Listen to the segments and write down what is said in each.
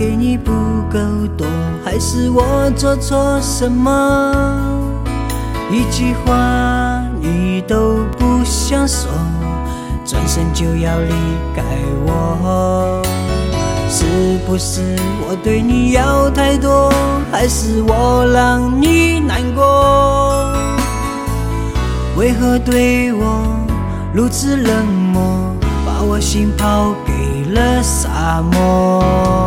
给你不够多，还是我做错什么？一句话你都不想说，转身就要离开我。是不是我对你要太多，还是我让你难过？为何对我如此冷漠，把我心抛给了沙漠？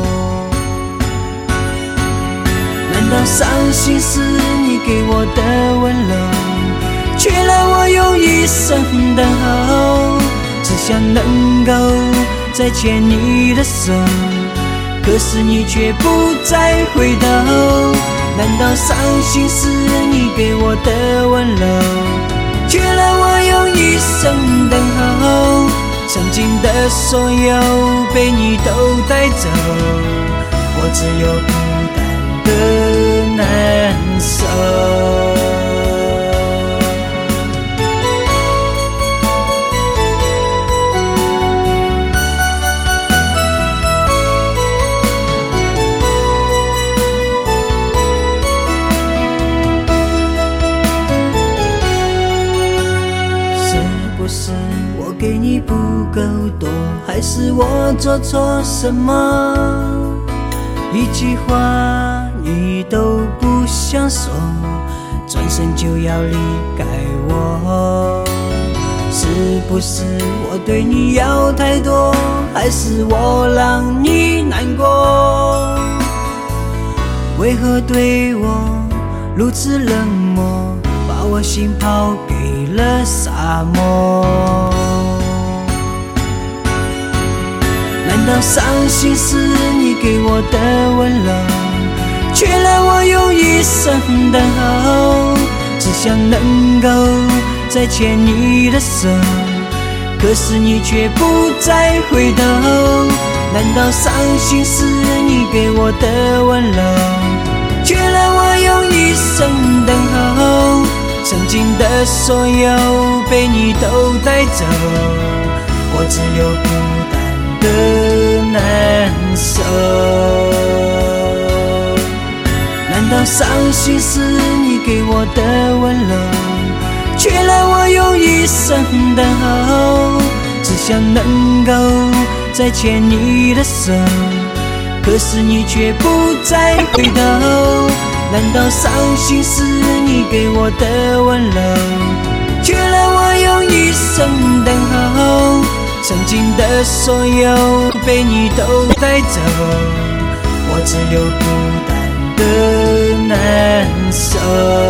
难道伤心是你给我的温柔，却让我用一生等候？只想能够再牵你的手，可是你却不再回头。难道伤心是你给我的温柔，却让我用一生等候？曾经的所有被你都带走，我只有孤单的难受。是我给你不够多，还是我做错什么？一句话你都不想说，转身就要离开我。是不是我对你要太多，还是我让你难过？为何对我如此冷漠，把我心抛给了沙漠？难道伤心是你给我的温柔，却让我用一生等候？只想能够再牵你的手，可是你却不再回头。难道伤心是你给我的温柔，却让我用一生等候？曾经的所有被你都带走，我只有孤单的难受。难道伤心是你给我的温柔，却让我用一生等候？只想能够再牵你的手，可是你却不再回头。难道伤心是你给我的温柔，却让我用一生等候？曾经的所有被你都带走，我只有孤单的难受。